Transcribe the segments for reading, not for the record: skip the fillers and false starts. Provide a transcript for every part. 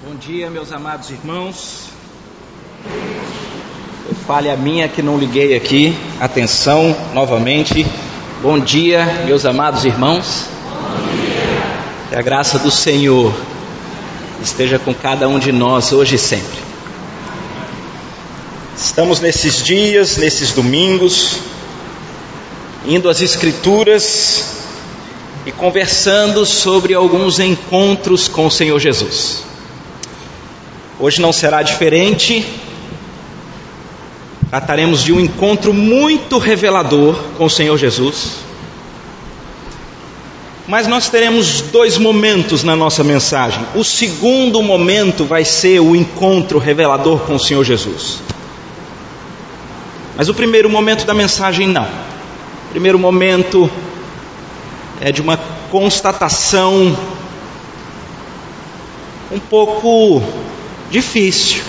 Bom dia, meus amados irmãos. Falha minha que não liguei aqui. Atenção, novamente. Bom dia, meus amados irmãos. Que a graça do Senhor esteja com cada um de nós hoje e sempre. Estamos nesses dias, nesses domingos, indo às Escrituras e conversando sobre alguns encontros com o Senhor Jesus. Hoje não será diferente. Trataremos de um encontro muito revelador com o Senhor Jesus. Mas nós teremos dois momentos na nossa mensagem. O segundo momento vai ser o encontro revelador com o Senhor Jesus. Mas o primeiro momento da mensagem não. O primeiro momento é de uma constatação um pouco difícil.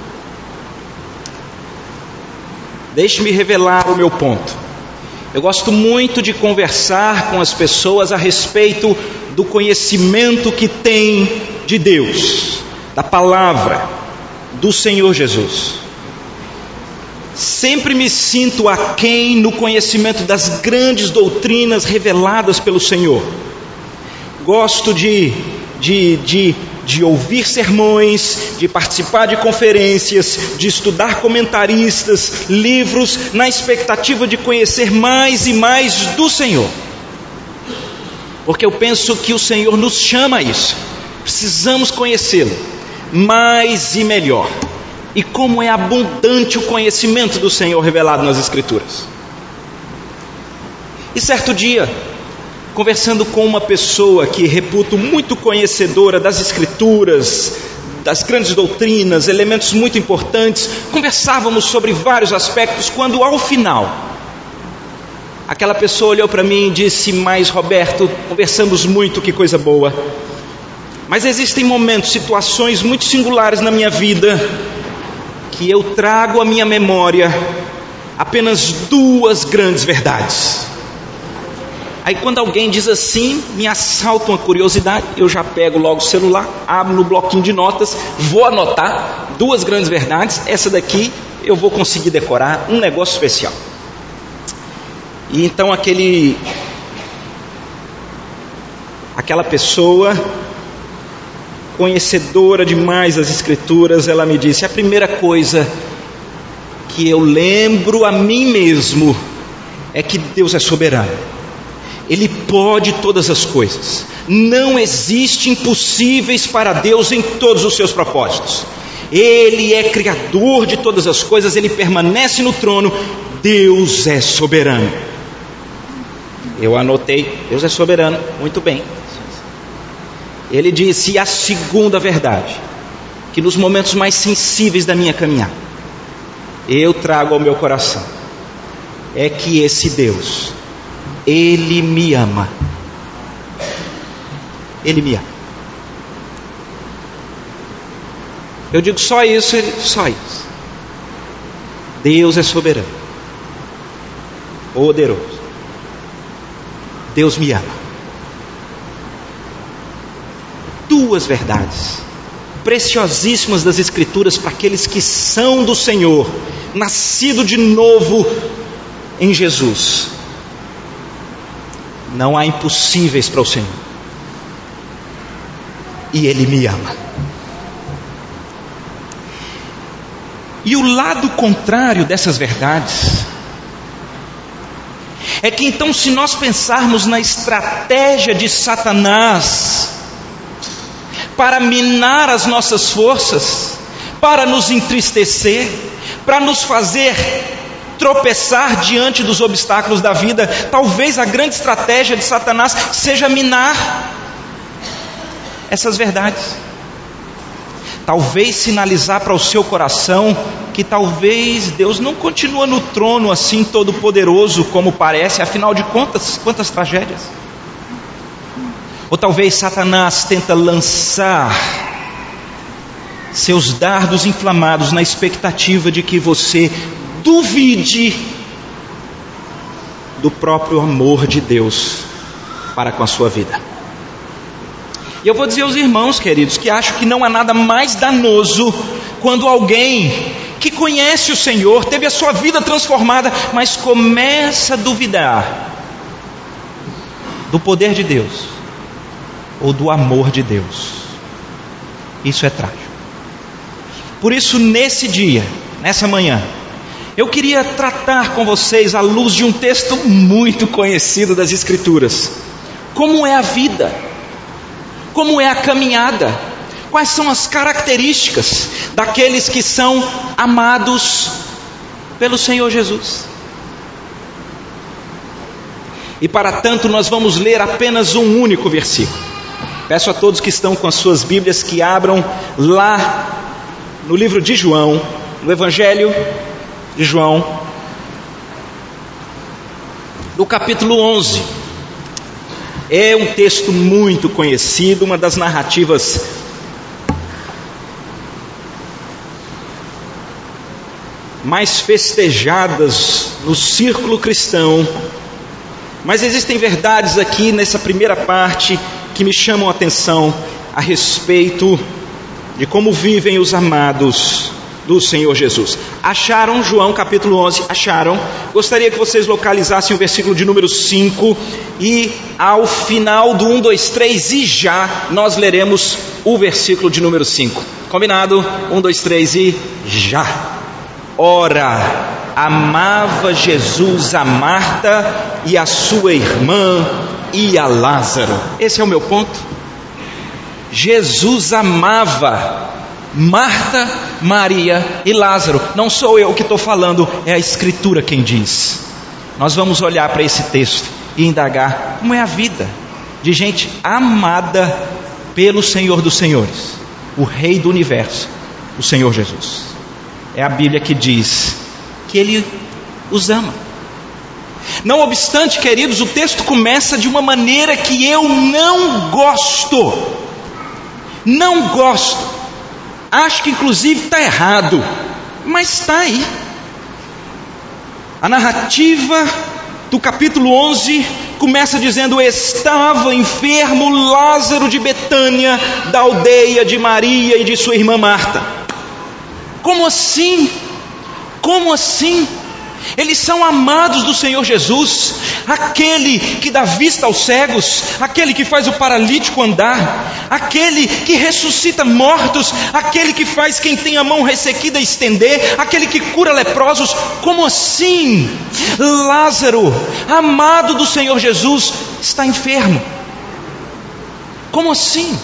Deixe-me revelar o meu ponto. Eu gosto muito de conversar com as pessoas a respeito do conhecimento que tem de Deus, da palavra, do Senhor Jesus. Sempre me sinto aquém no conhecimento das grandes doutrinas reveladas pelo Senhor. Gosto de ouvir sermões, de participar de conferências, de estudar comentaristas, livros, na expectativa de conhecer mais e mais do Senhor. Porque eu penso que o Senhor nos chama a isso. Precisamos conhecê-lo mais e melhor. E como é abundante o conhecimento do Senhor revelado nas Escrituras. E certo dia, conversando com uma pessoa que reputo muito conhecedora das Escrituras, das grandes doutrinas, elementos muito importantes, conversávamos sobre vários aspectos, quando ao final, aquela pessoa olhou para mim e disse: mas Roberto, conversamos muito, que coisa boa, mas existem momentos, situações muito singulares na minha vida, que eu trago à minha memória apenas duas grandes verdades. Aí quando alguém diz assim, me assalta uma curiosidade, eu já pego logo o celular, abro no bloquinho de notas, vou anotar duas grandes verdades. Essa daqui eu vou conseguir decorar, um negócio especial. E então aquela pessoa conhecedora demais das Escrituras, ela me disse: a primeira coisa que eu lembro a mim mesmo é que Deus é soberano. Ele pode todas as coisas. Não existe impossíveis para Deus em todos os seus propósitos. Ele é criador de todas as coisas, ele permanece no trono. Deus é soberano. Eu anotei: Deus é soberano, muito bem. Ele disse: e a segunda verdade, que nos momentos mais sensíveis da minha caminhada, eu trago ao meu coração, é que esse Deus, Ele me ama. Ele me ama. Eu digo: só isso? Ele: só isso. Deus é soberano, poderoso. Deus me ama. Duas verdades preciosíssimas das Escrituras para aqueles que são do Senhor, nascido de novo em Jesus. Não há impossíveis para o Senhor. E Ele me ama. E o lado contrário dessas verdades é que então, se nós pensarmos na estratégia de Satanás para minar as nossas forças, para nos entristecer, para nos fazer tropeçar diante dos obstáculos da vida, talvez a grande estratégia de Satanás seja minar essas verdades. Talvez sinalizar para o seu coração que talvez Deus não continua no trono assim todo poderoso como parece, afinal de contas, quantas tragédias. Ou talvez Satanás tenta lançar seus dardos inflamados na expectativa de que você duvide do próprio amor de Deus para com a sua vida. E eu vou dizer aos irmãos queridos que acho que não há nada mais danoso quando alguém que conhece o Senhor, teve a sua vida transformada, mas começa a duvidar do poder de Deus ou do amor de Deus. Isso é trágico. Por isso, nesse dia, nessa manhã, eu queria tratar com vocês à luz de um texto muito conhecido das Escrituras. Como é a vida? Como é a caminhada? Quais são as características daqueles que são amados pelo Senhor Jesus? E para tanto nós vamos ler apenas um único versículo. Peço a todos que estão com as suas Bíblias que abram lá no livro de João, no Evangelho de João, no capítulo 11. É um texto muito conhecido, uma das narrativas mais festejadas no círculo cristão. Mas existem verdades aqui nessa primeira parte que me chamam a atenção a respeito de como vivem os amados do Senhor Jesus. Acharam João capítulo 11? Acharam? Gostaria que vocês localizassem o versículo de número 5 e ao final do 1, 2, 3 e já nós leremos o versículo de número 5. Combinado? 1, 2, 3 e já. Ora, amava Jesus a Marta e a sua irmã e a Lázaro. Esse é o meu ponto. Jesus amava Marta, Maria e Lázaro. Não sou eu que estou falando, é a Escritura quem diz. Nós vamos olhar para esse texto e indagar como é a vida de gente amada pelo Senhor dos Senhores, o Rei do Universo, o Senhor Jesus. É a Bíblia que diz que Ele os ama. Não obstante, queridos, o texto começa de uma maneira que eu não gosto. Não gosto. Acho que inclusive está errado, mas está aí. A narrativa do capítulo 11 começa dizendo: estava enfermo Lázaro de Betânia, da aldeia de Maria e de sua irmã Marta. Como assim? Como assim? Eles são amados do Senhor Jesus, aquele que dá vista aos cegos, aquele que faz o paralítico andar, aquele que ressuscita mortos, aquele que faz quem tem a mão ressequida estender, aquele que cura leprosos. Como assim? Lázaro, amado do Senhor Jesus, está enfermo. Como assim?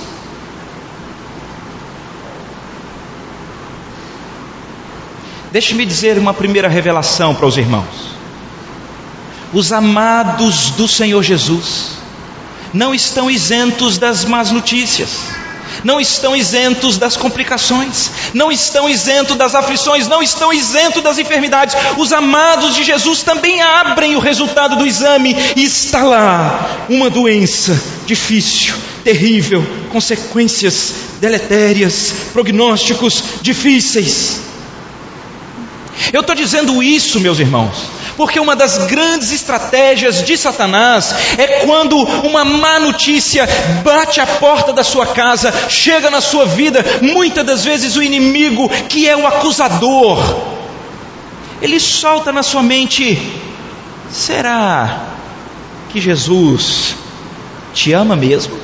Deixe-me dizer uma primeira revelação para os irmãos. Os amados do Senhor Jesus não estão isentos das más notícias, não estão isentos das complicações, não estão isentos das aflições, não estão isentos das enfermidades. Os amados de Jesus também abrem o resultado do exame e está lá uma doença difícil, terrível, consequências deletérias, prognósticos difíceis. Eu estou dizendo isso, meus irmãos, porque uma das grandes estratégias de Satanás é quando uma má notícia bate à porta da sua casa, chega na sua vida. Muitas das vezes o inimigo, que é o acusador, ele solta na sua mente: será que Jesus te ama mesmo?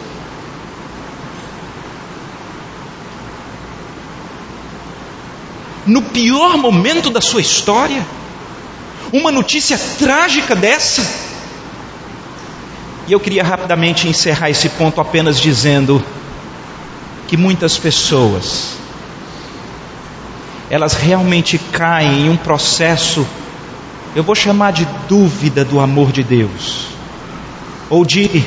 No pior momento da sua história, uma notícia trágica dessa. E eu queria rapidamente encerrar esse ponto apenas dizendo que muitas pessoas, elas realmente caem em um processo, eu vou chamar de dúvida do amor de Deus, ou de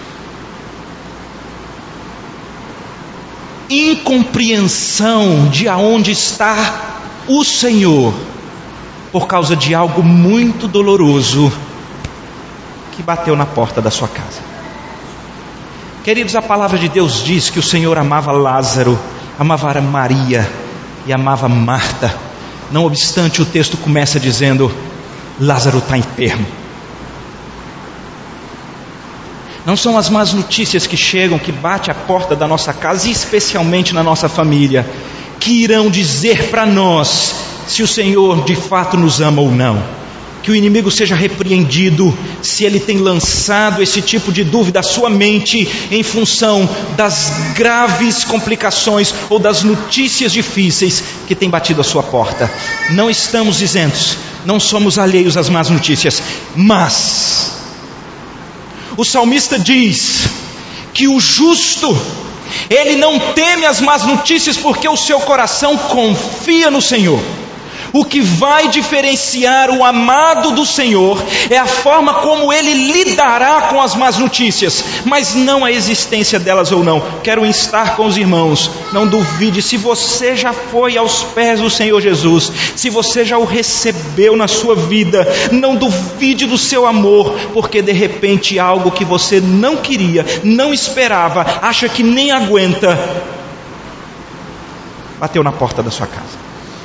incompreensão de aonde está o Senhor, por causa de algo muito doloroso que bateu na porta da sua casa. Queridos, a palavra de Deus diz que o Senhor amava Lázaro, amava Maria e amava Marta. Não obstante, o texto começa dizendo: Lázaro está enfermo. Não são as más notícias que chegam, que batem à porta da nossa casa, e especialmente na nossa família, que irão dizer para nós se o Senhor de fato nos ama ou não. Que o inimigo seja repreendido se ele tem lançado esse tipo de dúvida à sua mente em função das graves complicações ou das notícias difíceis que têm batido à sua porta. Não estamos isentos, não somos alheios às más notícias, mas o salmista diz que o justo, ele não teme as más notícias porque o seu coração confia no Senhor. O que vai diferenciar o amado do Senhor é a forma como ele lidará com as más notícias, mas não a existência delas ou não. Quero instar com os irmãos, não duvide, se você já foi aos pés do Senhor Jesus, se você já o recebeu na sua vida, não duvide do seu amor, porque de repente algo que você não queria, não esperava, acha que nem aguenta, bateu na porta da sua casa.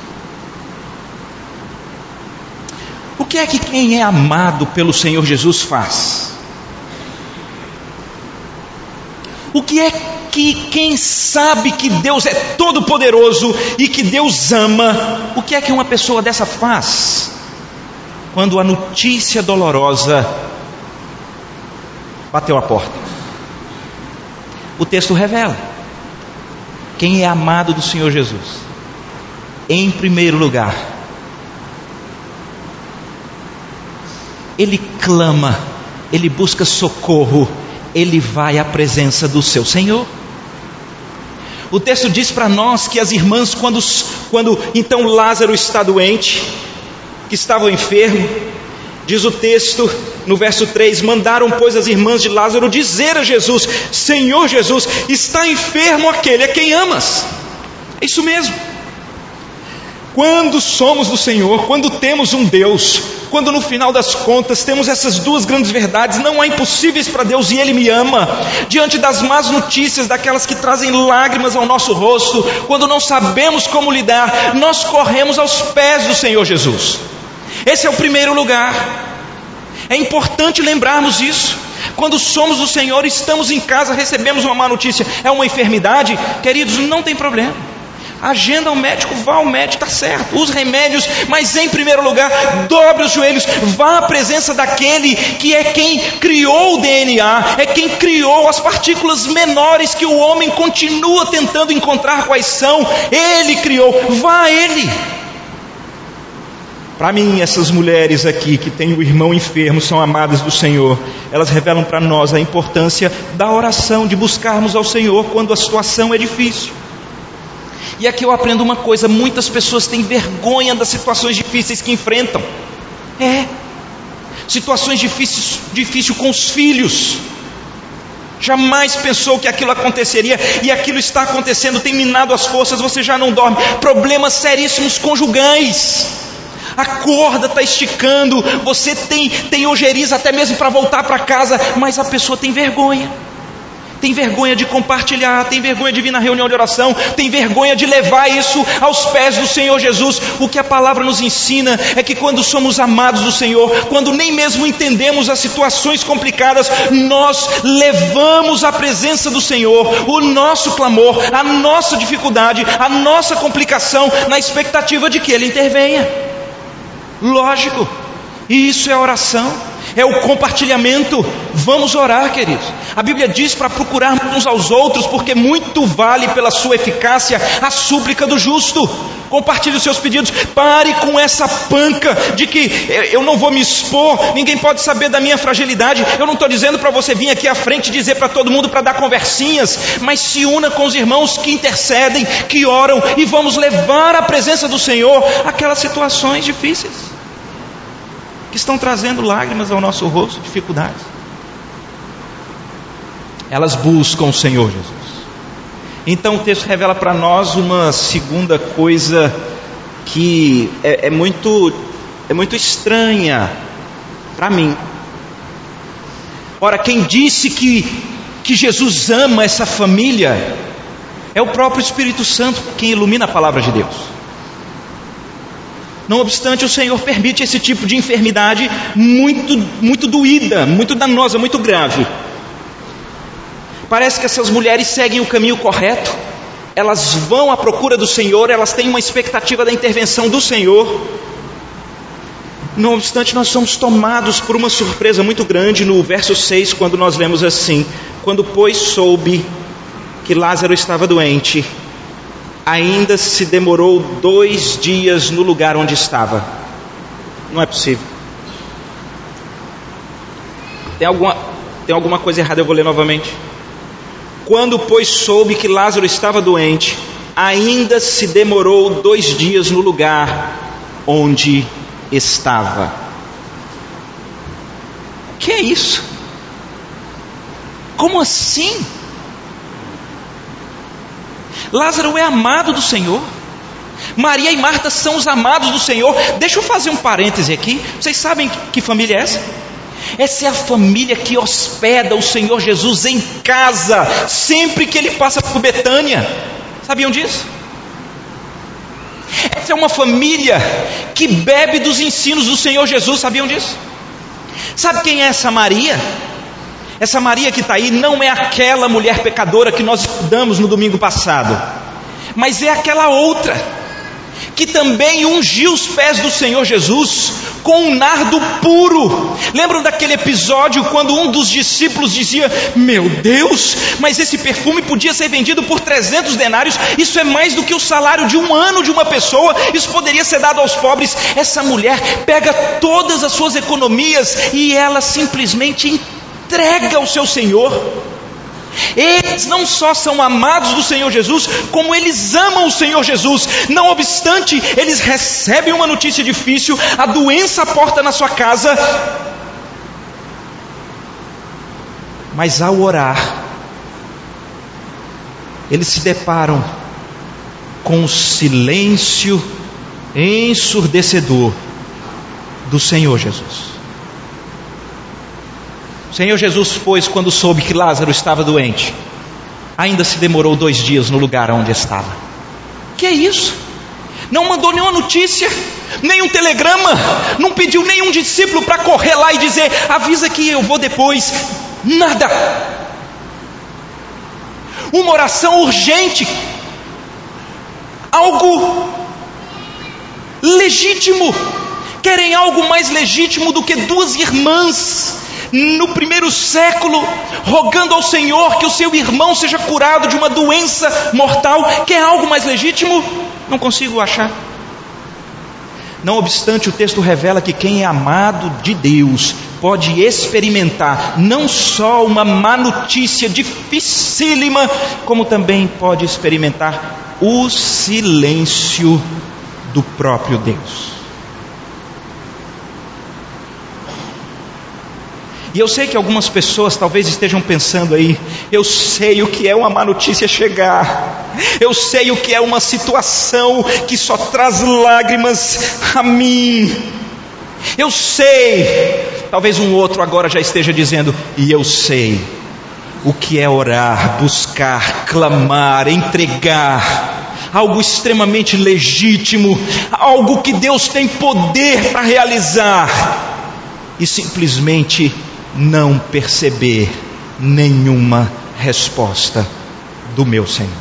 O que é que quem é amado pelo Senhor Jesus faz? O que é que quem sabe que Deus é todo poderoso e que Deus ama, o que é que uma pessoa dessa faz quando a notícia dolorosa bateu a porta? O texto revela: quem é amado do Senhor Jesus, em primeiro lugar, ele clama, ele busca socorro, ele vai à presença do seu Senhor. O texto diz para nós que as irmãs, quando então Lázaro está doente, que estava enfermo, diz o texto no verso 3, mandaram pois as irmãs de Lázaro dizer a Jesus: Senhor Jesus, está enfermo aquele a quem amas. É isso mesmo. Quando somos do Senhor, quando temos um Deus, quando no final das contas temos essas duas grandes verdades, não há impossíveis para Deus e Ele me ama, diante das más notícias, daquelas que trazem lágrimas ao nosso rosto, quando não sabemos como lidar, nós corremos aos pés do Senhor Jesus. Esse é o primeiro lugar. É importante lembrarmos isso. Quando somos do Senhor, estamos em casa, recebemos uma má notícia, é uma enfermidade, queridos, não tem problema. Agenda ao médico, vá ao médico, está certo, use remédios, mas em primeiro lugar, dobre os joelhos, vá à presença daquele que é quem criou o DNA, é quem criou as partículas menores que o homem continua tentando encontrar quais são. Ele criou, vá a Ele. Para mim, essas mulheres aqui que têm o irmão enfermo são amadas do Senhor. Elas revelam para nós a importância da oração, de buscarmos ao Senhor quando a situação é difícil. E aqui eu aprendo uma coisa: muitas pessoas têm vergonha das situações difíceis que enfrentam. Situações difíceis com os filhos. Jamais pensou que aquilo aconteceria e aquilo está acontecendo, tem minado as forças, você já não dorme. Problemas seríssimos conjugais. A corda está esticando, você tem ojeriza até mesmo para voltar para casa, mas a pessoa tem vergonha. Tem vergonha de compartilhar, tem vergonha de vir na reunião de oração, tem vergonha de levar isso aos pés do Senhor Jesus. O que a palavra nos ensina é que quando somos amados do Senhor, quando nem mesmo entendemos as situações complicadas, nós levamos à presença do Senhor o nosso clamor, a nossa dificuldade, a nossa complicação, na expectativa de que Ele intervenha. Lógico, e isso é oração, é o compartilhamento. Vamos orar, queridos. A Bíblia diz para procurarmos uns aos outros, porque muito vale pela sua eficácia a súplica do justo. Compartilhe os seus pedidos. Pare com essa panca de que eu não vou me expor, ninguém pode saber da minha fragilidade. Eu não estou dizendo para você vir aqui à frente e dizer para todo mundo para dar conversinhas, mas se una com os irmãos que intercedem, que oram, e vamos levar à presença do Senhor aquelas situações difíceis que estão trazendo lágrimas ao nosso rosto, dificuldades. Elas buscam o Senhor Jesus. Então o texto revela para nós uma segunda coisa que é muito estranha para mim. Ora, quem disse que Jesus ama essa família é o próprio Espírito Santo, quem ilumina a palavra de Deus. Não obstante, o Senhor permite esse tipo de enfermidade muito doída, muito danosa, muito grave. Parece que essas mulheres seguem o caminho correto, elas vão à procura do Senhor, elas têm uma expectativa da intervenção do Senhor. Não obstante, nós somos tomados por uma surpresa muito grande no verso 6, quando nós lemos assim: quando pois soube que Lázaro estava doente, ainda se demorou 2 dias no lugar onde estava. Não é possível. Tem alguma coisa errada, eu vou ler novamente. Quando pois soube que Lázaro estava doente, ainda se demorou 2 dias no lugar onde estava. O que é isso? Como assim? Lázaro é amado do Senhor, Maria e Marta são os amados do Senhor. Deixa eu fazer um parêntese aqui. Vocês sabem que família é essa? Essa é a família que hospeda o Senhor Jesus em casa, sempre que Ele passa por Betânia. Sabiam disso? Essa é uma família que bebe dos ensinos do Senhor Jesus. Sabiam disso? Sabe quem é essa Maria? Essa Maria que está aí não é aquela mulher pecadora que nós estudamos no domingo passado, mas é aquela outra que também ungiu os pés do Senhor Jesus com um nardo puro. Lembram daquele episódio quando um dos discípulos dizia: meu Deus, mas esse perfume podia ser vendido por 300 denários, isso é mais do que o salário de um ano de uma pessoa, isso poderia ser dado aos pobres. Essa mulher pega todas as suas economias e ela simplesmente entrega ao seu Senhor. Eles não só são amados do Senhor Jesus, como eles amam o Senhor Jesus. Não obstante, eles recebem uma notícia difícil, a doença aporta na sua casa, mas ao orar, eles se deparam com o silêncio ensurdecedor do Senhor Jesus. O Senhor Jesus, pois, quando soube que Lázaro estava doente, ainda se demorou 2 dias no lugar onde estava. Que é isso? Não mandou nenhuma notícia, nenhum telegrama, não pediu nenhum discípulo para correr lá e dizer: avisa que eu vou depois. Nada. Uma oração urgente, algo legítimo. Querem algo mais legítimo do que 2 irmãs no primeiro século rogando ao Senhor que o seu irmão seja curado de uma doença mortal? Quer algo mais legítimo? Não consigo achar. Não obstante, o texto revela que quem é amado de Deus pode experimentar não só uma má notícia dificílima, como também pode experimentar o silêncio do próprio Deus. E eu sei que algumas pessoas talvez estejam pensando aí: eu sei o que é uma má notícia chegar, eu sei o que é uma situação que só traz lágrimas a mim, eu sei. Talvez um outro agora já esteja dizendo: e eu sei o que é orar, buscar, clamar, entregar, algo extremamente legítimo, algo que Deus tem poder para realizar, e simplesmente não perceber nenhuma resposta do meu Senhor.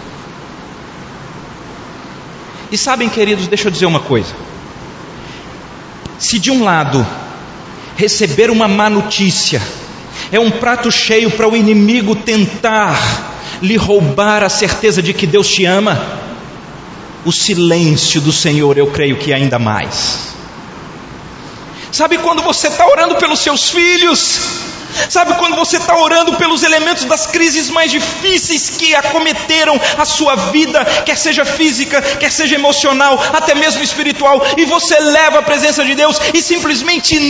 E sabem, queridos, deixa eu dizer uma coisa: se de um lado receber uma má notícia é um prato cheio para o inimigo tentar lhe roubar a certeza de que Deus te ama, o silêncio do Senhor eu creio que ainda mais. Sabe quando você está orando pelos seus filhos? Sabe quando você está orando pelos elementos das crises mais difíceis que acometeram a sua vida, quer seja física, quer seja emocional, até mesmo espiritual, e você leva a presença de Deus e simplesmente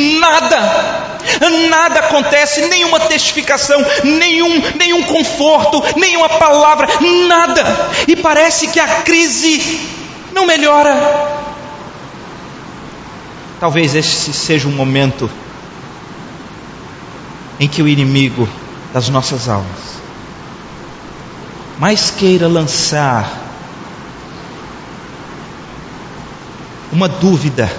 nada acontece, nenhuma testificação, nenhum conforto, nenhuma palavra, nada, e parece que a crise não melhora. Talvez esse seja um momento em que o inimigo das nossas almas mais queira lançar uma dúvida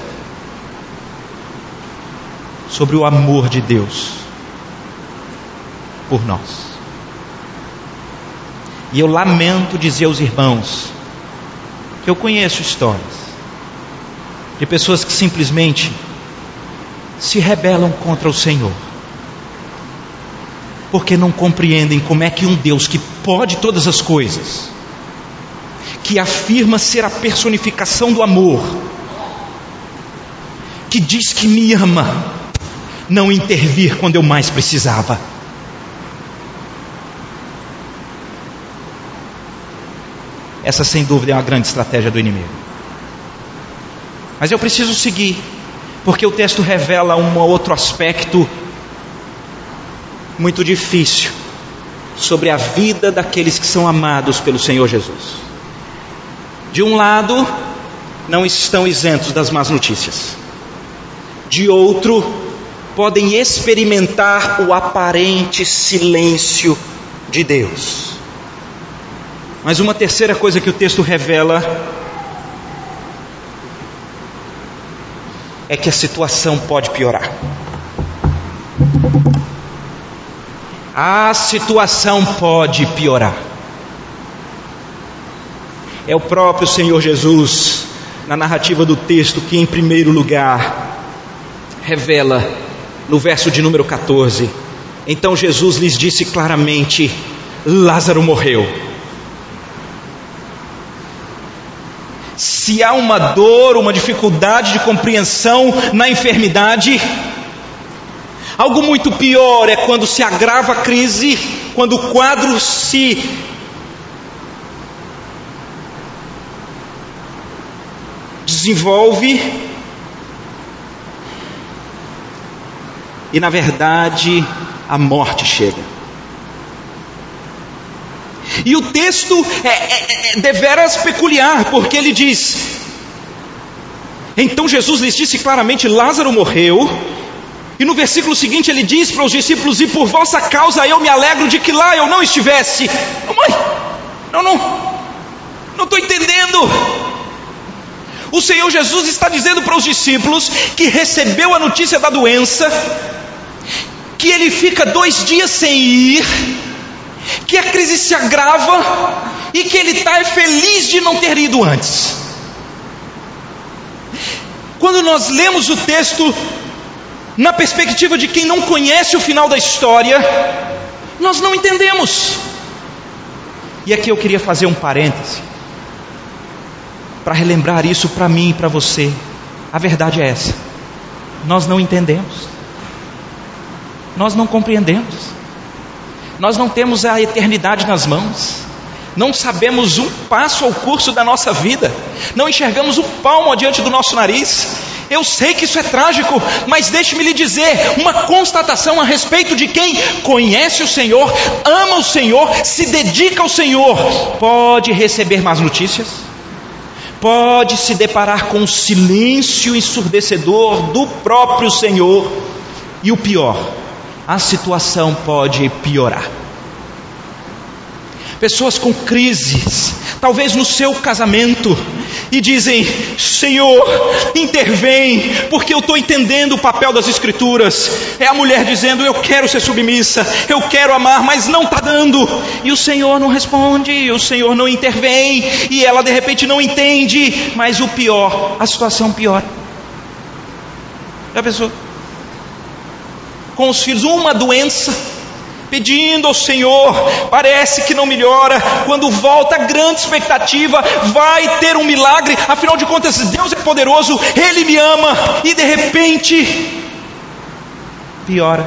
sobre o amor de Deus por nós. E eu lamento dizer aos irmãos que eu conheço histórias de pessoas que simplesmente se rebelam contra o Senhor, porque não compreendem como é que um Deus que pode todas as coisas, que afirma ser a personificação do amor, que diz que me ama, não intervir quando eu mais precisava. Essa sem dúvida é uma grande estratégia do inimigo. Mas eu preciso seguir, porque o texto revela um outro aspecto muito difícil sobre a vida daqueles que são amados pelo Senhor Jesus. De um lado, não estão isentos das más notícias. De outro, podem experimentar o aparente silêncio de Deus. Mas uma terceira coisa que o texto revela é que a situação pode piorar. A situação pode piorar. É o próprio Senhor Jesus, na narrativa do texto, que em primeiro lugar revela no verso de número 14: então Jesus lhes disse claramente: Lázaro morreu. Se há uma dor, uma dificuldade de compreensão na enfermidade, algo muito pior é quando se agrava a crise, quando o quadro se desenvolve e na verdade a morte chega. E o texto é deveras peculiar, porque ele diz: então Jesus lhes disse claramente: Lázaro morreu. E no versículo seguinte ele diz para os discípulos: e por vossa causa eu me alegro de que lá eu não estivesse. Não estou entendendo. O Senhor Jesus está dizendo para os discípulos que recebeu a notícia da doença, que ele fica 2 dias sem ir, que a crise se agrava e que ele está feliz de não ter ido antes. Quando nós lemos o texto na perspectiva de quem não conhece o final da história, nós não entendemos. E aqui eu queria fazer um parêntese para relembrar isso para mim e para você. A verdade é essa: nós não entendemos, nós não compreendemos, nós não temos a eternidade nas mãos, não sabemos um passo ao curso da nossa vida, não enxergamos um palmo adiante do nosso nariz. Eu sei que isso é trágico, mas deixe-me lhe dizer uma constatação a respeito de quem conhece o Senhor, ama o Senhor, se dedica ao Senhor. Pode receber más notícias, pode se deparar com o silêncio ensurdecedor do próprio Senhor, e o pior, a situação pode piorar. Pessoas com crises, talvez no seu casamento, e dizem: Senhor, intervém, porque eu estou entendendo o papel das Escrituras. É a mulher dizendo: eu quero ser submissa, eu quero amar, mas não está dando. E o Senhor não responde, o Senhor não intervém, e ela de repente não entende. Mas o pior, a situação piora. Já pensou? Com os filhos, uma doença, pedindo ao Senhor, parece que não melhora. Quando volta, grande expectativa, vai ter um milagre, afinal de contas Deus é poderoso, Ele me ama, e de repente piora.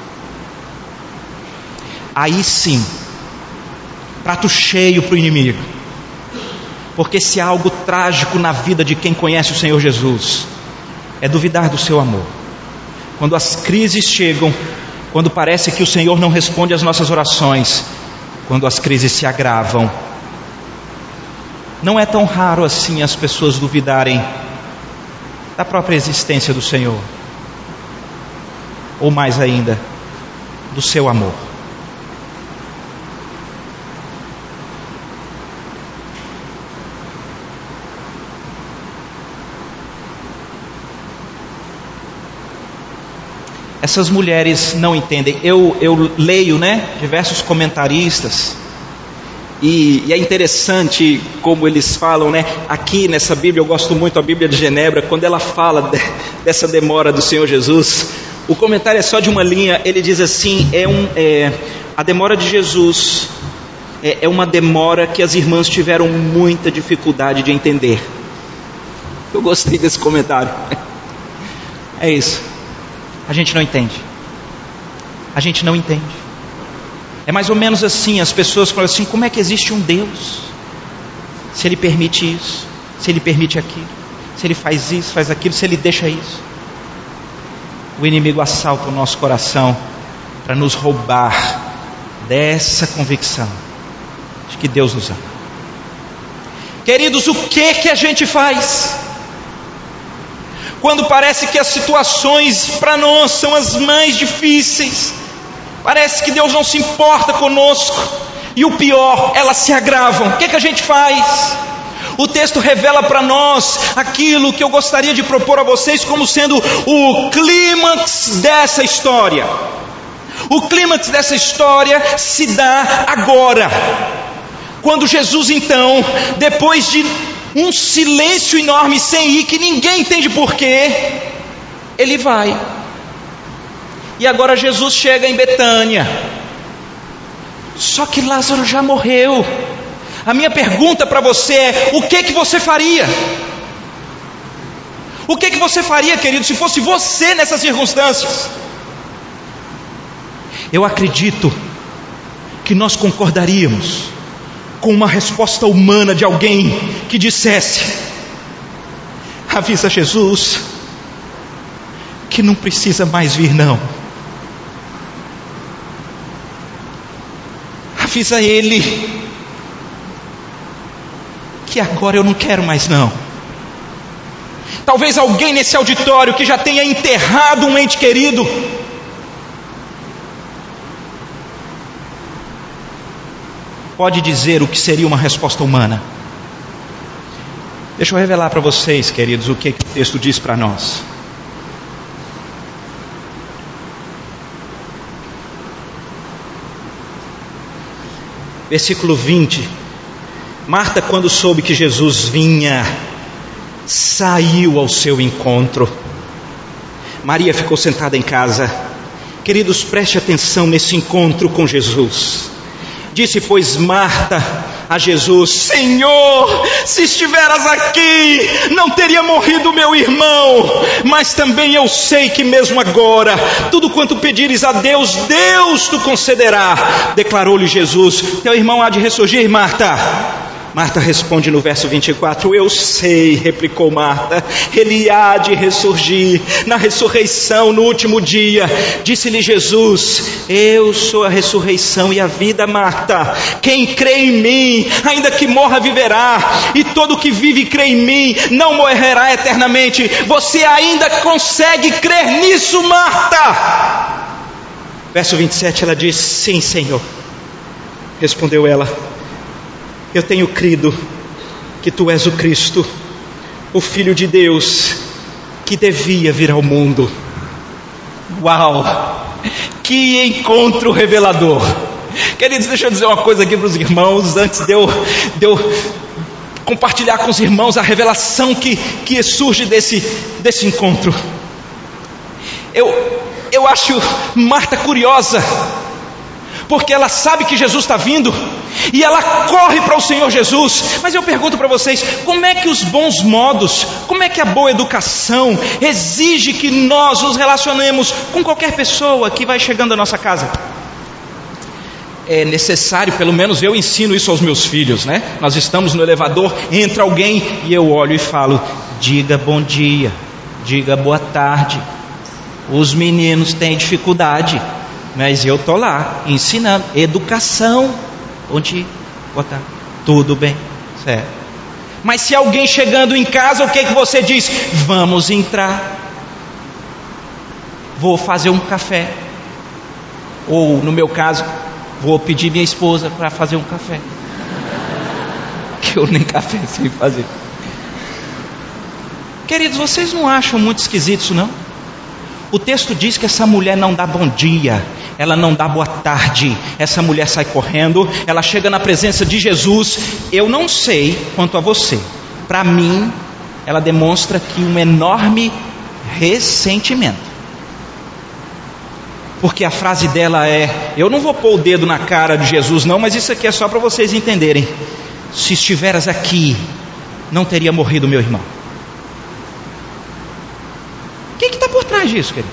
Aí sim, prato cheio para o inimigo, porque se há algo trágico na vida de quem conhece o Senhor Jesus, é duvidar do seu amor. Quando as crises chegam, quando parece que o Senhor não responde às nossas orações, quando as crises se agravam, não é tão raro assim as pessoas duvidarem da própria existência do Senhor, ou mais ainda, do seu amor. Essas mulheres não entendem. Eu leio, diversos comentaristas, E é interessante como eles falam, né? Aqui nessa Bíblia, eu gosto muito, a Bíblia de Genebra, quando ela fala dessa demora do Senhor Jesus, o comentário é só de uma linha. Ele diz assim: a demora de Jesus é uma demora que as irmãs tiveram muita dificuldade de entender. Eu gostei desse comentário. É isso. A gente não entende. A gente não entende. É mais ou menos assim, as pessoas falam assim: como é que existe um Deus? Se Ele permite isso, se Ele permite aquilo, se Ele faz isso, faz aquilo, se Ele deixa isso. O inimigo assalta o nosso coração para nos roubar dessa convicção de que Deus nos ama. Queridos, o que a gente faz quando parece que as situações para nós são as mais difíceis? Parece que Deus não se importa conosco, e o pior, elas se agravam. O que a gente faz? O texto revela para nós aquilo que eu gostaria de propor a vocês como sendo o clímax dessa história. O clímax dessa história se dá agora, quando Jesus então, depois de um silêncio enorme sem ir, que ninguém entende porquê, Ele vai. E agora Jesus chega em Betânia. Só que Lázaro já morreu. A minha pergunta para você é: o que você faria? O que você faria, querido, se fosse você nessas circunstâncias? Eu acredito que nós concordaríamos com uma resposta humana de alguém que dissesse: avisa Jesus que não precisa mais vir não. Avisa Ele que agora eu não quero mais não. Talvez alguém nesse auditório que já tenha enterrado um ente querido, pode dizer o que seria uma resposta humana. Deixa eu revelar para vocês, queridos, o que o texto diz para nós. Versículo 20. Marta, quando soube que Jesus vinha, saiu ao seu encontro. Maria ficou sentada em casa. Queridos, preste atenção nesse encontro com Jesus. Disse, pois, Marta a Jesus: Senhor, se estiveras aqui, não teria morrido meu irmão. Mas também eu sei que mesmo agora, tudo quanto pedires a Deus, Deus te concederá. Declarou-lhe Jesus: teu irmão há de ressurgir, Marta. Marta responde no verso 24: eu sei, replicou Marta, ele há de ressurgir na ressurreição, no último dia. Disse-lhe Jesus: eu sou a ressurreição e a vida, Marta. Quem crê em mim, ainda que morra, viverá. E todo que vive e crê em mim não morrerá eternamente. Você ainda consegue crer nisso, Marta? Verso 27, ela diz: sim, Senhor. Respondeu ela: eu tenho crido que tu és o Cristo, o Filho de Deus, que devia vir ao mundo. Uau! Que encontro revelador! Queridos, deixa eu dizer uma coisa aqui para os irmãos, antes de eu compartilhar com os irmãos a revelação que surge desse encontro. Eu acho Marta curiosa, porque ela sabe que Jesus está vindo, e ela corre para o Senhor Jesus. Mas eu pergunto para vocês, como é que os bons modos, como é que a boa educação exige que nós nos relacionemos com qualquer pessoa que vai chegando à nossa casa? É necessário, pelo menos eu ensino isso aos meus filhos, né? Nós estamos no elevador, entra alguém e eu olho e falo: diga bom dia, diga boa tarde. Os meninos têm dificuldade, mas eu estou lá ensinando educação. Bom dia, boa tarde, tudo bem, certo. Mas se alguém chegando em casa, o que você diz? Vamos entrar, vou fazer um café. Ou no meu caso, vou pedir minha esposa para fazer um café, que eu nem café sei fazer. Queridos, vocês não acham muito esquisito isso não? O texto diz que essa mulher não dá bom dia, ela não dá boa tarde, essa mulher sai correndo, ela chega na presença de Jesus. Eu não sei quanto a você, para mim, ela demonstra aqui um enorme ressentimento, porque a frase dela é: eu não vou pôr o dedo na cara de Jesus não, mas isso aqui é só para vocês entenderem, se estiveras aqui, não teria morrido meu irmão. O que está por trás disso, queridos?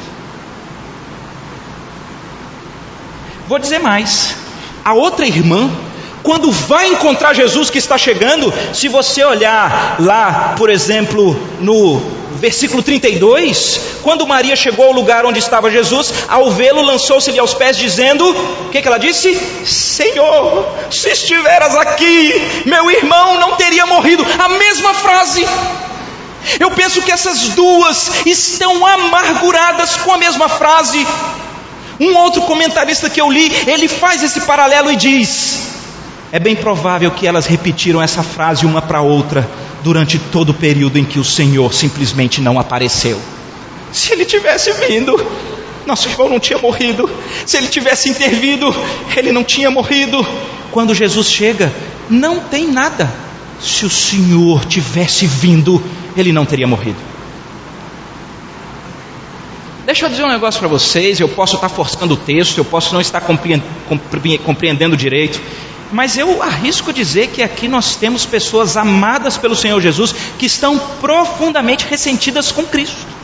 Vou dizer mais. A outra irmã, quando vai encontrar Jesus que está chegando, se você olhar lá, por exemplo, no versículo 32, quando Maria chegou ao lugar onde estava Jesus, ao vê-lo, lançou-se-lhe aos pés, dizendo, o que ela disse? Senhor, se estiveras aqui, meu irmão não teria morrido. A mesma frase. Eu penso que essas duas estão amarguradas com a mesma frase. Um outro comentarista que eu li, ele faz esse paralelo e diz: é bem provável que elas repetiram essa frase uma para outra durante todo o período em que o Senhor simplesmente não apareceu. Se ele tivesse vindo, nosso irmão não tinha morrido. Se ele tivesse intervido, ele não tinha morrido. Quando Jesus chega, não tem nada. Se o Senhor tivesse vindo, ele não teria morrido. Deixa eu dizer um negócio para vocês. Eu posso estar forçando o texto, eu posso não estar compreendendo direito, mas eu arrisco dizer que aqui nós temos pessoas amadas pelo Senhor Jesus que estão profundamente ressentidas com Cristo.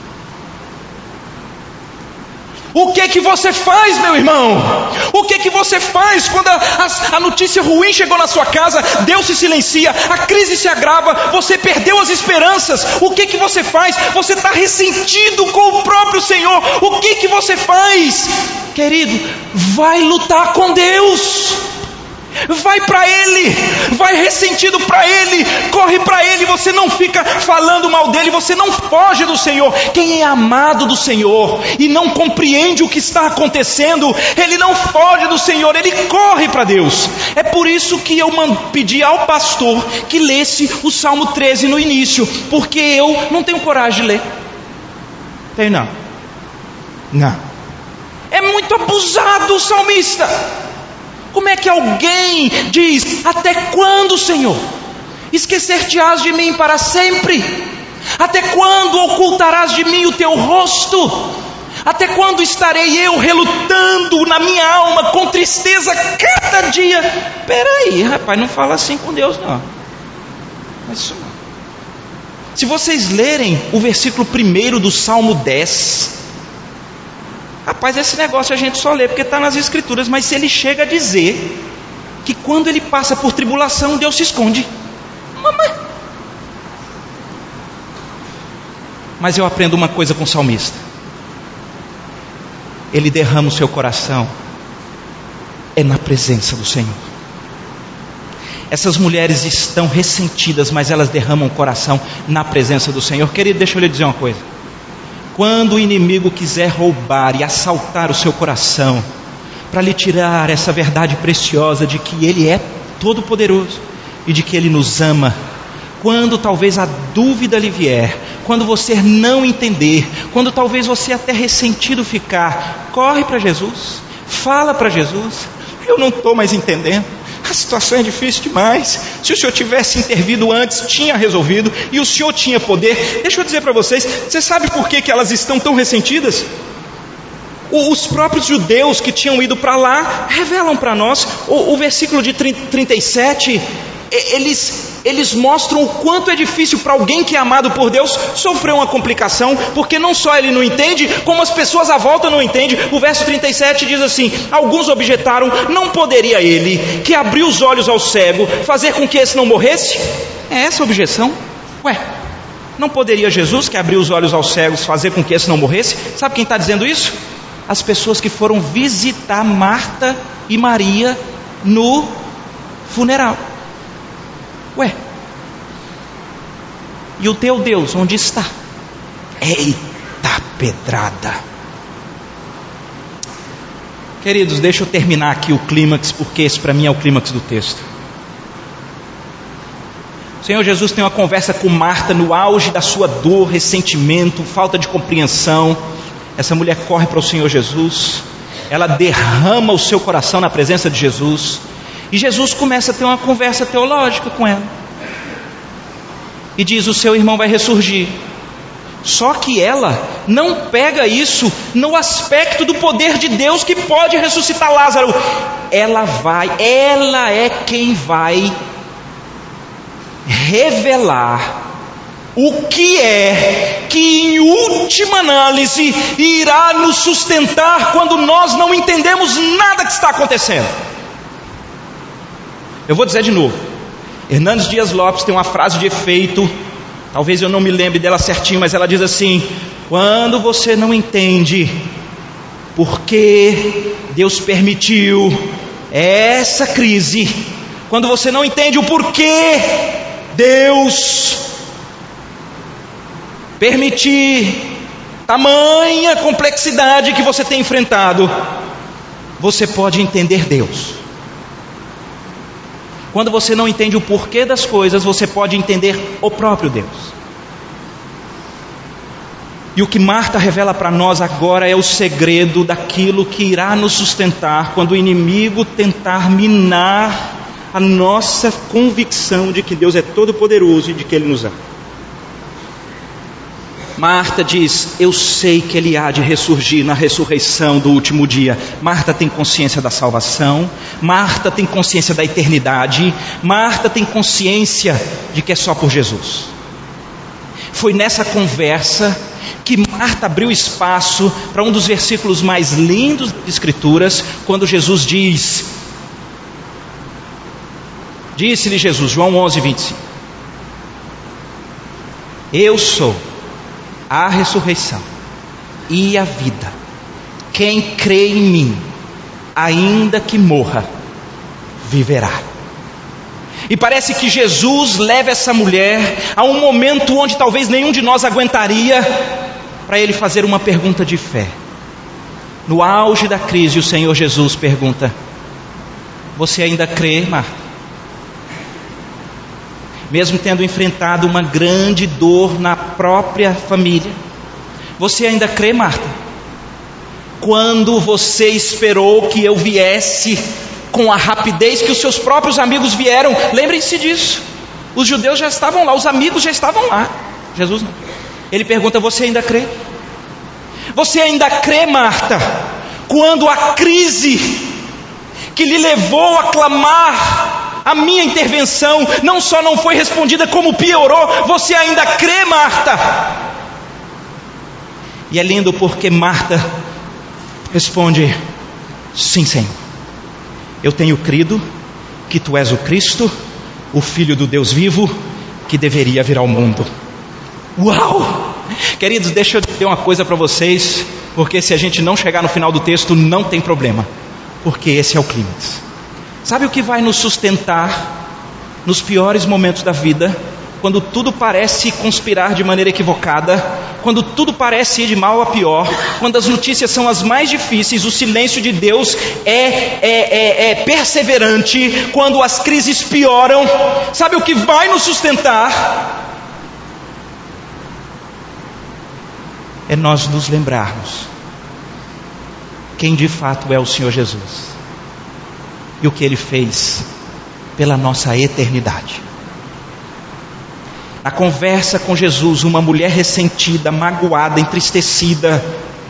O que você faz, meu irmão? O que você faz quando a notícia ruim chegou na sua casa? Deus se silencia, a crise se agrava, você perdeu as esperanças. O que você faz? Você está ressentido com o próprio Senhor. O que você faz? Querido, vai lutar com Deus. Vai para Ele, vai ressentido para Ele, corre para Ele. Você não fica falando mal dele, você não foge do Senhor. Quem é amado do Senhor e não compreende o que está acontecendo, ele não foge do Senhor, ele corre para Deus. É por isso que eu pedi ao pastor que lesse o Salmo 13 no início, porque eu não tenho coragem de ler. Tenho não. É muito abusado o salmista. Como é que alguém diz: até quando, Senhor? Esquecer-te-ás de mim para sempre? Até quando ocultarás de mim o teu rosto? Até quando estarei eu relutando na minha alma com tristeza cada dia? Peraí, rapaz, não fala assim com Deus não. Mas isso não. Se vocês lerem o versículo 1 do Salmo 10, rapaz, esse negócio a gente só lê porque está nas Escrituras, mas se ele chega a dizer que quando ele passa por tribulação, Deus se esconde. Mas eu aprendo uma coisa com o salmista: ele derrama o seu coração na presença do Senhor. Essas mulheres estão ressentidas, mas elas derramam o coração na presença do Senhor. Querido, deixa eu lhe dizer uma coisa: quando o inimigo quiser roubar e assaltar o seu coração, para lhe tirar essa verdade preciosa de que Ele é todo poderoso e de que Ele nos ama, quando talvez a dúvida lhe vier, quando você não entender, quando talvez você até ressentido ficar, corre para Jesus, fala para Jesus: eu não estou mais entendendo, a situação é difícil demais. Se o Senhor tivesse intervido antes, tinha resolvido, e o Senhor tinha poder. Deixa eu dizer para vocês, você sabe por que elas estão tão ressentidas? Os próprios judeus que tinham ido para lá revelam para nós. O versículo de 37, eles mostram o quanto é difícil para alguém que é amado por Deus sofrer uma complicação, porque não só ele não entende, como as pessoas à volta não entendem. O verso 37 diz assim: alguns objetaram: não poderia ele, que abriu os olhos ao cego, fazer com que esse não morresse? É essa a objeção. Não poderia Jesus, que abriu os olhos aos cegos, fazer com que esse não morresse? Sabe quem está dizendo isso? As pessoas que foram visitar Marta e Maria no funeral. E o teu Deus onde está? Eita pedrada! Queridos, deixa eu terminar aqui o clímax, porque esse para mim é o clímax do texto. O Senhor Jesus tem uma conversa com Marta no auge da sua dor, ressentimento, falta de compreensão. essa mulher corre para o Senhor Jesus, ela derrama o seu coração na presença de Jesus, e Jesus começa a ter uma conversa teológica com ela, e diz: o seu irmão vai ressurgir. Só que ela não pega isso no aspecto do poder de Deus que pode ressuscitar Lázaro. Ela é quem vai revelar o que é que em última análise irá nos sustentar quando nós não entendemos nada que está acontecendo. Eu vou dizer de novo. Hernandes Dias Lopes tem uma frase de efeito, talvez eu não me lembre dela certinho, mas ela diz assim: quando você não entende por que Deus permitiu essa crise, quando você não entende o porquê Deus permitir tamanha complexidade que você tem enfrentado, você pode entender Deus. Quando você não entende o porquê das coisas, você pode entender o próprio Deus. E o que Marta revela para nós agora é o segredo daquilo que irá nos sustentar quando o inimigo tentar minar a nossa convicção de que Deus é todo poderoso e de que Ele nos ama. Marta diz: eu sei que Ele há de ressurgir na ressurreição do último dia. Marta tem consciência da salvação, Marta tem consciência da eternidade, Marta tem consciência de que é só por Jesus. Foi nessa conversa que Marta abriu espaço para um dos versículos mais lindos das Escrituras, quando Jesus diz: disse-lhe Jesus, João 11:25, eu sou a ressurreição e a vida. Quem crê em mim, ainda que morra, viverá. E parece que Jesus leva essa mulher a um momento onde talvez nenhum de nós aguentaria, para Ele fazer uma pergunta de fé. No auge da crise, o Senhor Jesus pergunta: você ainda crê, Marta? Mesmo tendo enfrentado uma grande dor na própria família, você ainda crê, Marta? Quando você esperou que eu viesse com a rapidez que os seus próprios amigos vieram, lembrem-se disso. Os judeus já estavam lá, os amigos já estavam lá. Jesus não. Ele pergunta: você ainda crê? Você ainda crê, Marta, quando a crise que lhe levou a clamar a minha intervenção não só não foi respondida, como piorou? Você ainda crê, Marta? E é lindo porque Marta responde: sim, Senhor, eu tenho crido que Tu és o Cristo, o Filho do Deus vivo, que deveria vir ao mundo. Uau! Queridos, deixa eu dizer uma coisa para vocês, porque se a gente não chegar no final do texto, não tem problema, porque esse é o clímax. Sabe o que vai nos sustentar nos piores momentos da vida? Quando tudo parece conspirar de maneira equivocada, quando tudo parece ir de mal a pior, quando as notícias são as mais difíceis, o silêncio de Deus é perseverante, quando as crises pioram. Sabe o que vai nos sustentar? É nós nos lembrarmos quem de fato é o Senhor Jesus e o que Ele fez pela nossa eternidade. Na conversa com Jesus, uma mulher ressentida, magoada, entristecida,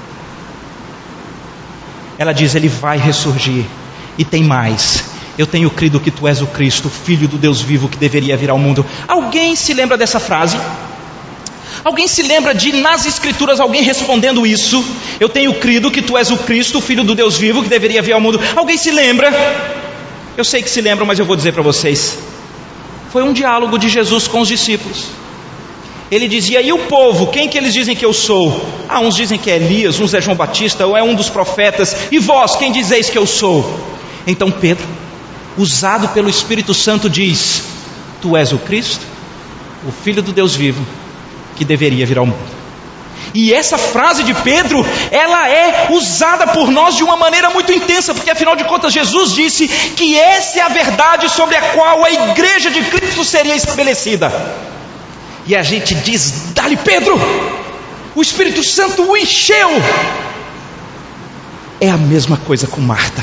ela diz: Ele vai ressurgir. E tem mais: eu tenho crido que Tu és o Cristo, Filho do Deus vivo, que deveria vir ao mundo. Alguém se lembra dessa frase? Alguém se lembra de, nas Escrituras, alguém respondendo isso? Eu tenho crido que Tu és o Cristo, o Filho do Deus vivo, que deveria vir ao mundo. Alguém se lembra? Eu sei que se lembram, mas eu vou dizer para vocês. Foi um diálogo de Jesus com os discípulos. Ele dizia: e o povo, quem que eles dizem que eu sou? Uns dizem que é Elias, uns é João Batista, ou é um dos profetas. E vós, quem dizeis que eu sou? Então Pedro, usado pelo Espírito Santo, diz: Tu és o Cristo, o Filho do Deus vivo, que deveria vir ao mundo. E essa frase de Pedro, ela é usada por nós de uma maneira muito intensa, porque afinal de contas Jesus disse que essa é a verdade sobre a qual a igreja de Cristo seria estabelecida. E a gente diz: dá-lhe Pedro, O Espírito Santo o encheu. É a mesma coisa com Marta.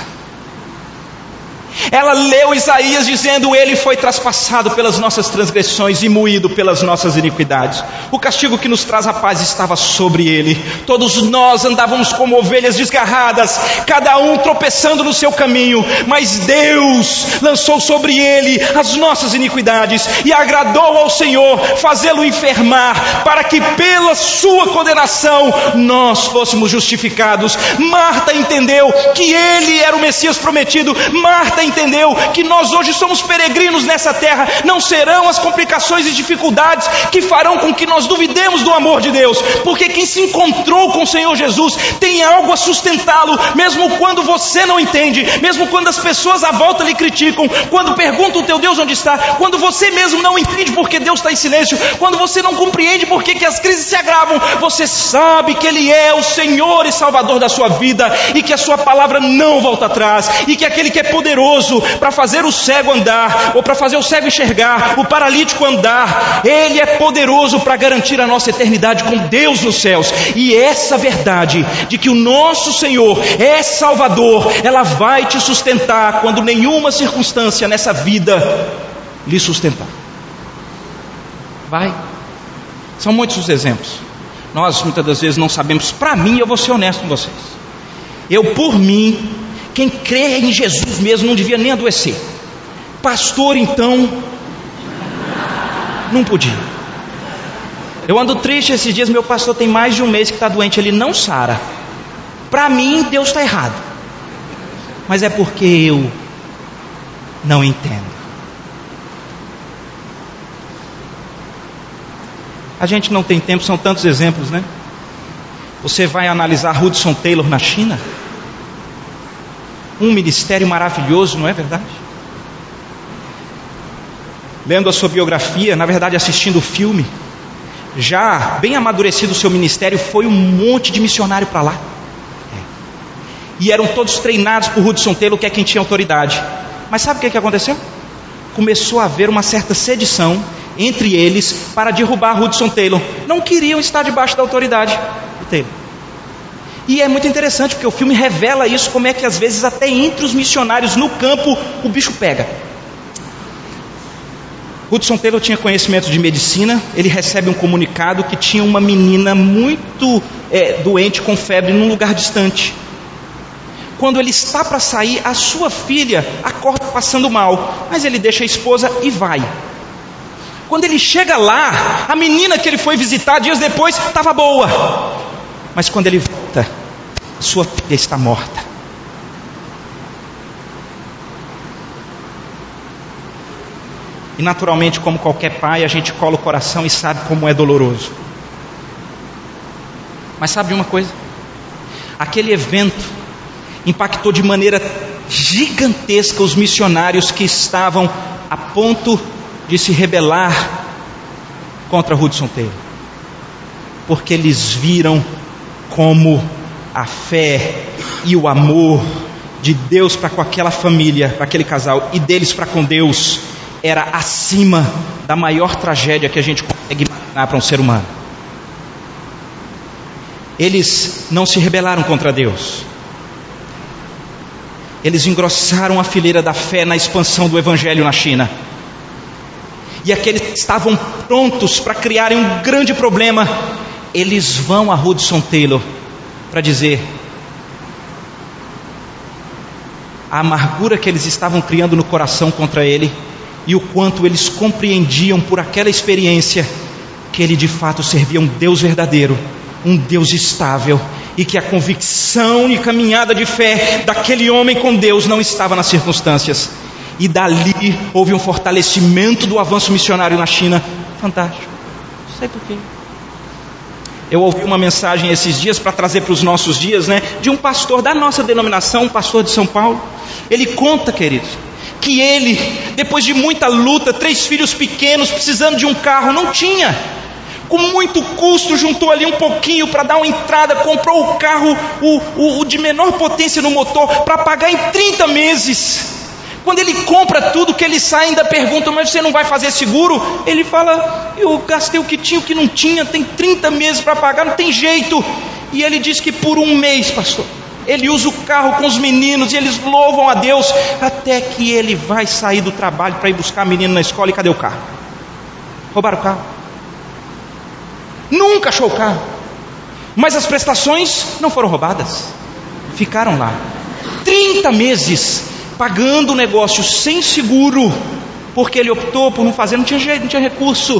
Ela leu Isaías dizendo: Ele foi traspassado pelas nossas transgressões e moído pelas nossas iniquidades. O castigo que nos traz a paz estava sobre Ele. Todos nós andávamos como ovelhas desgarradas, cada um tropeçando no seu caminho. Mas Deus lançou sobre Ele as nossas iniquidades, e agradou ao Senhor fazê-lo enfermar, para que pela sua condenação nós fôssemos justificados. Marta entendeu que Ele era o Messias prometido. Marta entendeu que nós hoje somos peregrinos nessa terra. Não serão as complicações e dificuldades que farão com que nós duvidemos do amor de Deus, porque quem se encontrou com o Senhor Jesus tem algo a sustentá-lo, mesmo quando você não entende, mesmo quando as pessoas à volta lhe criticam, quando perguntam o teu Deus onde está, quando você mesmo não entende porque Deus está em silêncio, quando você não compreende porque que as crises se agravam. Você sabe que Ele é o Senhor e Salvador da sua vida, e que a sua palavra não volta atrás, e que aquele que é poderoso para fazer o cego andar, ou para fazer o cego enxergar, o paralítico andar, Ele é poderoso para garantir a nossa eternidade com Deus nos céus. E essa verdade de que o nosso Senhor é Salvador, ela vai te sustentar quando nenhuma circunstância nessa vida lhe sustentar. Vai. São muitos os exemplos. Nós muitas das vezes não sabemos. Para mim, eu vou ser honesto com vocês, por mim, quem crê em Jesus mesmo não devia nem adoecer. Pastor, então, não podia. Eu ando triste esses dias. Meu pastor tem mais de um mês que está doente, ele não sara. Para mim, Deus está errado. Mas é porque eu não entendo. A gente não tem tempo, são tantos exemplos, né? Você vai analisar Hudson Taylor na China. Um ministério maravilhoso, não é verdade? Lendo a sua biografia, na verdade assistindo o filme, já bem amadurecido o seu ministério, foi um monte de missionário para lá. E eram todos treinados por Hudson Taylor, que é quem tinha autoridade. Mas sabe o que aconteceu? Começou a haver uma certa sedição entre eles para derrubar Hudson Taylor. Não queriam estar debaixo da autoridade do Taylor. E é muito interessante, porque o filme revela isso, como é que às vezes até entre os missionários no campo o bicho pega. Hudson Taylor tinha conhecimento de medicina. Ele recebe um comunicado que tinha uma menina muito doente, com febre, num lugar distante. Quando ele está para sair, a sua filha acorda passando mal, mas ele deixa a esposa e vai. Quando ele chega lá, a menina que ele foi visitar dias depois estava boa. Mas quando ele volta, sua filha está morta. E naturalmente, como qualquer pai, a gente cola o coração e sabe como é doloroso. Mas sabe de uma coisa? Aquele evento impactou de maneira gigantesca os missionários que estavam a ponto de se rebelar contra Hudson Taylor, porque eles viram como a fé e o amor de Deus para com aquela família, para aquele casal, e deles para com Deus, era acima da maior tragédia que a gente consegue imaginar para um ser humano. Eles não se rebelaram contra Deus. Eles engrossaram a fileira da fé na expansão do Evangelho na China. E aqueles que estavam prontos para criarem um grande problema, eles vão a Hudson Taylor para dizer a amargura que eles estavam criando no coração contra ele, e o quanto eles compreendiam por aquela experiência que ele de fato servia um Deus verdadeiro, um Deus estável, e que a convicção e caminhada de fé daquele homem com Deus não estava nas circunstâncias. E dali houve um fortalecimento do avanço missionário na China. Fantástico. Não sei porquê. Eu ouvi uma mensagem esses dias para trazer para os nossos dias, de um pastor da nossa denominação, um pastor de São Paulo. Ele conta, queridos, que ele, depois de muita luta, 3 filhos pequenos, precisando de um carro, não tinha. Com muito custo, juntou ali um pouquinho para dar uma entrada, comprou o carro, o de menor potência no motor, para pagar em 30 meses. Quando ele compra tudo, que ele sai, ainda pergunta: mas você não vai fazer seguro? Ele fala: eu gastei o que tinha, o que não tinha, tem 30 meses para pagar, não tem jeito. E ele diz que por um mês, pastor, ele usa o carro com os meninos e eles louvam a Deus, até que ele vai sair do trabalho para ir buscar a menina na escola. E cadê o carro? Roubaram o carro. Nunca achou o carro. Mas as prestações não foram roubadas, ficaram lá 30 meses pagando o negócio sem seguro, porque ele optou por não fazer, não tinha jeito, não tinha recurso.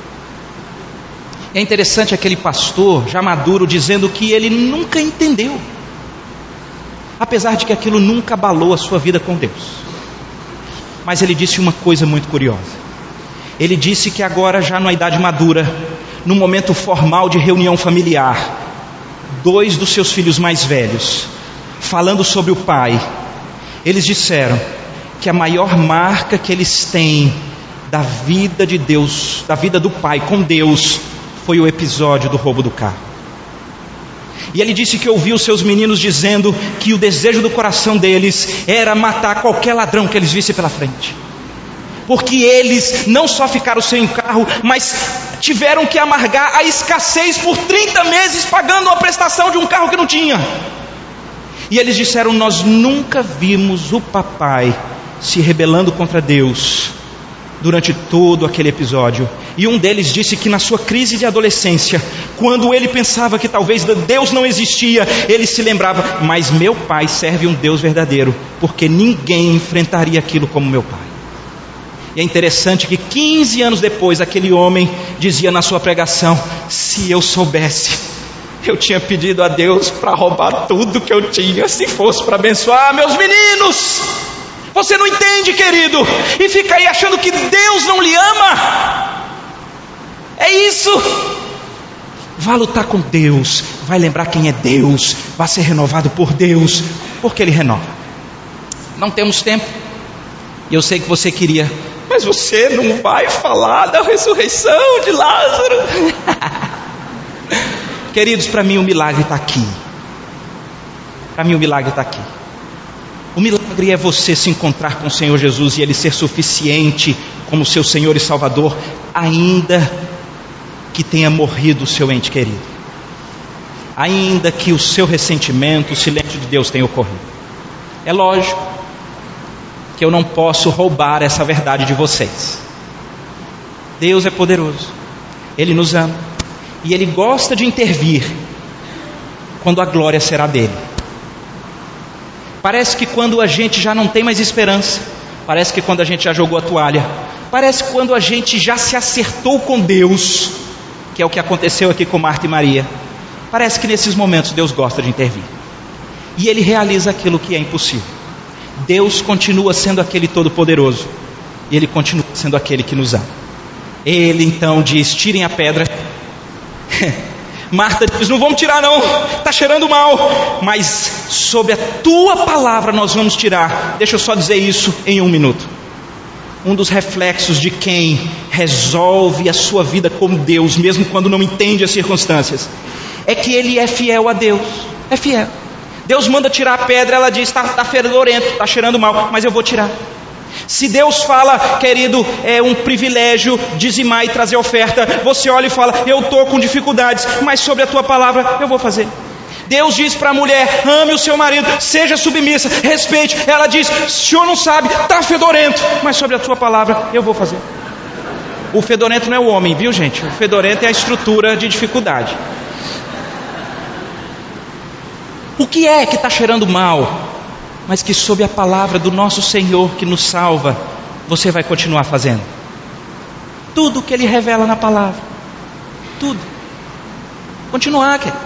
É interessante aquele pastor já maduro dizendo que ele nunca entendeu, apesar de que aquilo nunca abalou a sua vida com Deus. Mas ele disse uma coisa muito curiosa. Ele disse que agora, já na idade madura, no momento formal de reunião familiar, 2 dos seus filhos mais velhos, falando sobre o pai, eles disseram que a maior marca que eles têm da vida de Deus, da vida do pai com Deus, foi o episódio do roubo do carro. E ele disse que ouviu seus meninos dizendo que o desejo do coração deles era matar qualquer ladrão que eles vissem pela frente, porque eles não só ficaram sem o carro, mas tiveram que amargar a escassez por 30 meses pagando uma prestação de um carro que não tinha. E eles disseram: nós nunca vimos o papai se rebelando contra Deus durante todo aquele episódio. E um deles disse que na sua crise de adolescência, quando ele pensava que talvez Deus não existia, ele se lembrava: mas meu pai serve um Deus verdadeiro, porque ninguém enfrentaria aquilo como meu pai. E é interessante que 15 anos depois, aquele homem dizia na sua pregação: se eu soubesse, eu tinha pedido a Deus para roubar tudo que eu tinha, se fosse para abençoar meus meninos. Você não entende, querido, e fica aí achando que Deus não lhe ama. É isso. Vá lutar com Deus, vai lembrar quem é Deus, vai ser renovado por Deus, porque Ele renova. Não temos tempo, e eu sei que você queria: mas você não vai falar da ressurreição de Lázaro? Queridos, para mim o milagre está aqui. Para mim o milagre está aqui. O milagre é você se encontrar com o Senhor Jesus e Ele ser suficiente como seu Senhor e Salvador, ainda que tenha morrido o seu ente querido, ainda que o seu ressentimento, o silêncio de Deus tenha ocorrido. É lógico que eu não posso roubar essa verdade de vocês. Deus é poderoso, Ele nos ama e Ele gosta de intervir quando a glória será dele. Parece que quando a gente já não tem mais esperança, parece que quando a gente já jogou a toalha, parece que quando a gente já se acertou com Deus, que é o que aconteceu aqui com Marta e Maria, parece que nesses momentos Deus gosta de intervir e Ele realiza aquilo que é impossível. Deus continua sendo aquele todo-poderoso e Ele continua sendo aquele que nos ama. Ele então diz: tirem a pedra. Marta diz: não vamos tirar não, está cheirando mal, mas sob a tua palavra nós vamos tirar. Deixa eu só dizer isso em 1 minuto. Um dos reflexos de quem resolve a sua vida com Deus, mesmo quando não entende as circunstâncias, é que ele é fiel a Deus. É fiel. Deus manda tirar a pedra, ela diz: está fedorento, está cheirando mal, mas eu vou tirar. Se Deus fala: querido, é um privilégio dizimar e trazer oferta, você olha e fala: eu estou com dificuldades, mas sobre a tua palavra eu vou fazer. Deus diz para a mulher: ame o seu marido, seja submissa, respeite. Ela diz: o senhor não sabe, está fedorento, mas sobre a tua palavra eu vou fazer. O fedorento não é o homem, viu gente? O fedorento é a estrutura de dificuldade. O que é que está cheirando mal, mas que sob a palavra do nosso Senhor que nos salva, você vai continuar fazendo? Tudo que Ele revela na palavra, tudo. Continuar, querido.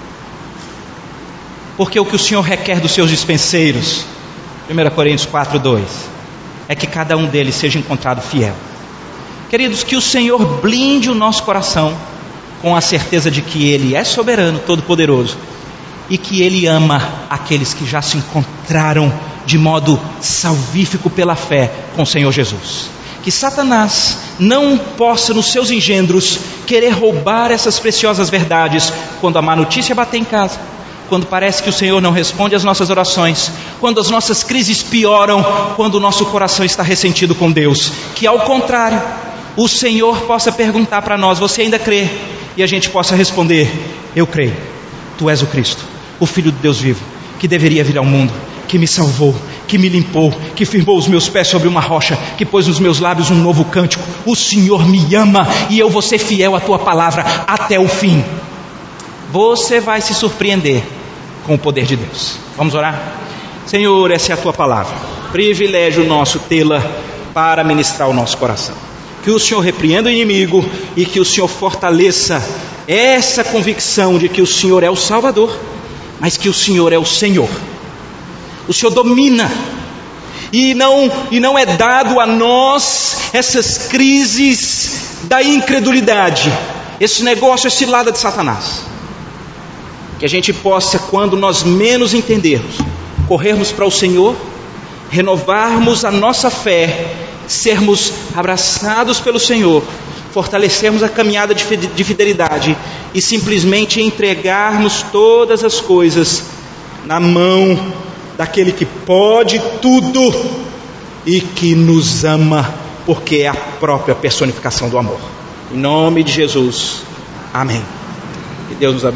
Porque o que o Senhor requer dos seus dispenseiros, 1 Coríntios 4:2, é que cada um deles seja encontrado fiel. Queridos, que o Senhor blinde o nosso coração com a certeza de que Ele é soberano, todo-poderoso, e que Ele ama aqueles que já se encontraram de modo salvífico pela fé com o Senhor Jesus. Que Satanás não possa nos seus engendros querer roubar essas preciosas verdades quando a má notícia bater em casa, quando parece que o Senhor não responde às nossas orações, quando as nossas crises pioram, quando o nosso coração está ressentido com Deus, que ao contrário, o Senhor possa perguntar para nós: você ainda crê? E a gente possa responder: eu creio, tu és o Cristo, o Filho de Deus vivo, que deveria vir ao mundo, que me salvou, que me limpou, que firmou os meus pés sobre uma rocha, que pôs nos meus lábios um novo cântico. O Senhor me ama e eu vou ser fiel à tua palavra até o fim. Você vai se surpreender com o poder de Deus. Vamos orar? Senhor, essa é a tua palavra, privilégio nosso tê-la para ministrar o nosso coração. Que o Senhor repreenda o inimigo e que o Senhor fortaleça essa convicção de que o Senhor é o Salvador, mas que o Senhor é o Senhor. O Senhor domina, e não é dado a nós essas crises da incredulidade, esse negócio, esse lado de Satanás. Que a gente possa, quando nós menos entendermos, corrermos para o Senhor, renovarmos a nossa fé, sermos abraçados pelo Senhor, fortalecermos a caminhada de fidelidade e simplesmente entregarmos todas as coisas na mão daquele que pode tudo e que nos ama, porque é a própria personificação do amor. Em nome de Jesus, amém. Que Deus nos abençoe.